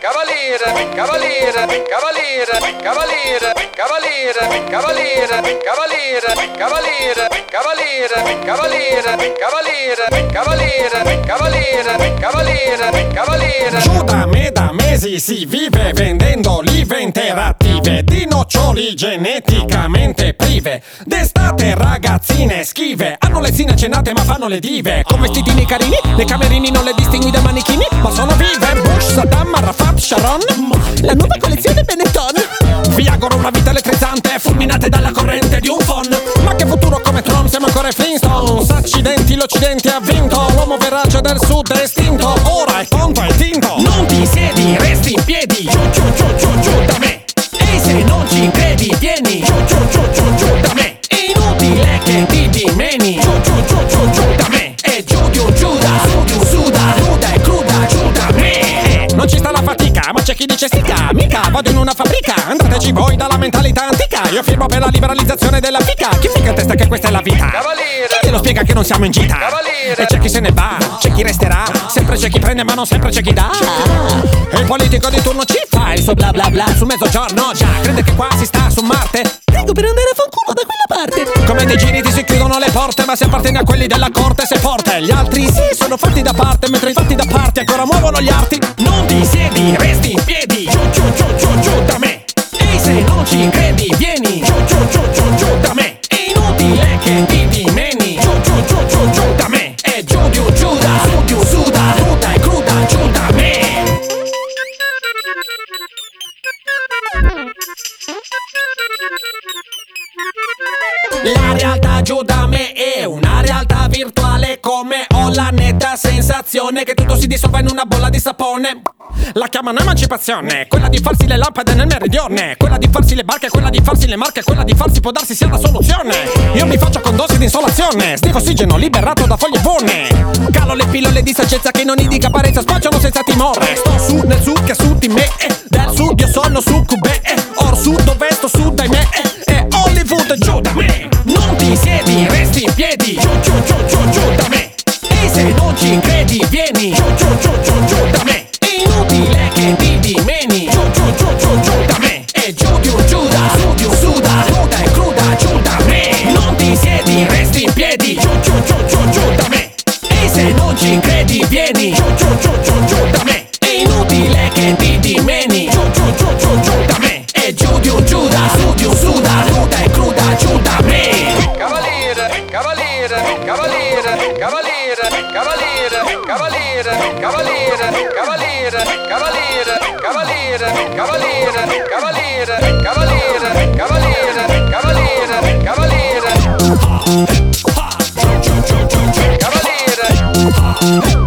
cavaliere, cavaliere, cavaliere, cavaliere, cavaliere, cavaliere, cavaliere, cavaliere, cavaliere, cavaliere, cavaliere, cavaliere, cavaliere, cavaliere, cavaliere. Giù da me da mesi si vive vendendo olive interattive di noccioli geneticamente prive. D'estate ragazzine schive hanno le zine cenate ma fanno le dive, con vestitini carini, nei camerini non le distingui da manichini, ma sono vive. Bush, Saddam, Arafat, Sharon, la nuova collezione Benetton. Vi auguro una vita elettrizzante, fulminate dalla corrente di un phon. Ma che futuro come Trump, siamo ancora ai Flintstones. Accidenti, l'Occidente ha vinto, l'uomo verace del sud è estinto. Ora il conto è tinto. Non ti siedi, resti in piedi. Giù, giù, giù, giù, giù da me. E se non ci credi, vieni. Giù, giù, giù, giù, giù da me. Inutile che ti dimeni. Giù, giù, giù, giù, giù da me. E giù, giù, giù da, su, giù, su da, nuda e cruda, giù da me. Non ci sta la fatica, ma c'è chi dice stica. Mica vado in una fabbrica, andateci voi dalla mentalità antica. Io firmo per la liberalizzazione della fica. Chi fica in testa che questa è la vita? Cavaliere. Chi te lo spiega che non siamo in gita? Cavaliere. E c'è chi se ne va, c'è chi resterà. Sempre c'è chi prende ma non sempre c'è chi dà. E il politico di turno ci fa il suo bla bla bla su mezzogiorno. Già, crede che qua si sta su Marte. Prego per andare a fanculo da quella parte. Come dei giri ti si chiudono le porte, ma se appartieni a quelli della corte sei forte. Gli altri sì, sono fatti da parte, mentre i fatti da parte ancora muovono gli arti. Non ti siedi, resti in piedi. Giù, giù, giù, giù, giù da me. E se non ci credi, vieni. Giù, giù, giù, giù, giù da me. È inutile che ti dimeni. Giù, giù, giù, giù, giù da me. E giù, giù, giù da, su, giù, su da, nuda e cruda, giù da me. La realtà giù da me è una realtà virtuale, come ho la netta sensazione che tutto si dissolva in una bolla di sapone. La chiamano emancipazione, quella di farsi le lampade nel meridione, quella di farsi le barche, quella di farsi le marche, quella di farsi può darsi sia la soluzione. Io mi faccio con dosi di insolazione, sniffo ossigeno liberato da foglie buone. Calo le pillole di saggezza che non indica apparenza, spacciano senza timore. Sto su nel su che su di me, del sud io sono succube, or sud dove sto su dai me, e Hollywood giù da me. Non ti siedi, resti in piedi. Giù, giù, giù, giù, giù da me. E se non ci credi, vieni. Giù, giù, giù, giù, giù da me. Inutile che ti dimeni. Giù, giù, giù, giù, giù da me. E giù, giù, giù da, su, giù, su da, nuda e cruda, giù da me. Non ti siedi, resti in piedi. Giù, giù, giù, giù, giù da me. E se non ci credi, vieni. Giù, giù, giù, giù, giù da me. È inutile che ti dimeni. Giù, giù, giù, giù, giù da me. E giù, giù, giù da, su, giù, su da, nuda e cruda, giù da me. Cavaliere, cavaliere, cavaliere, cavaliere, cavaliere, cavaliere, cavaliere, cavaliere, cavaliere, cavaliere, cavaliere, cavaliere, cavaliere, cavaliere, cavaliere, cavaliere, cavaliere.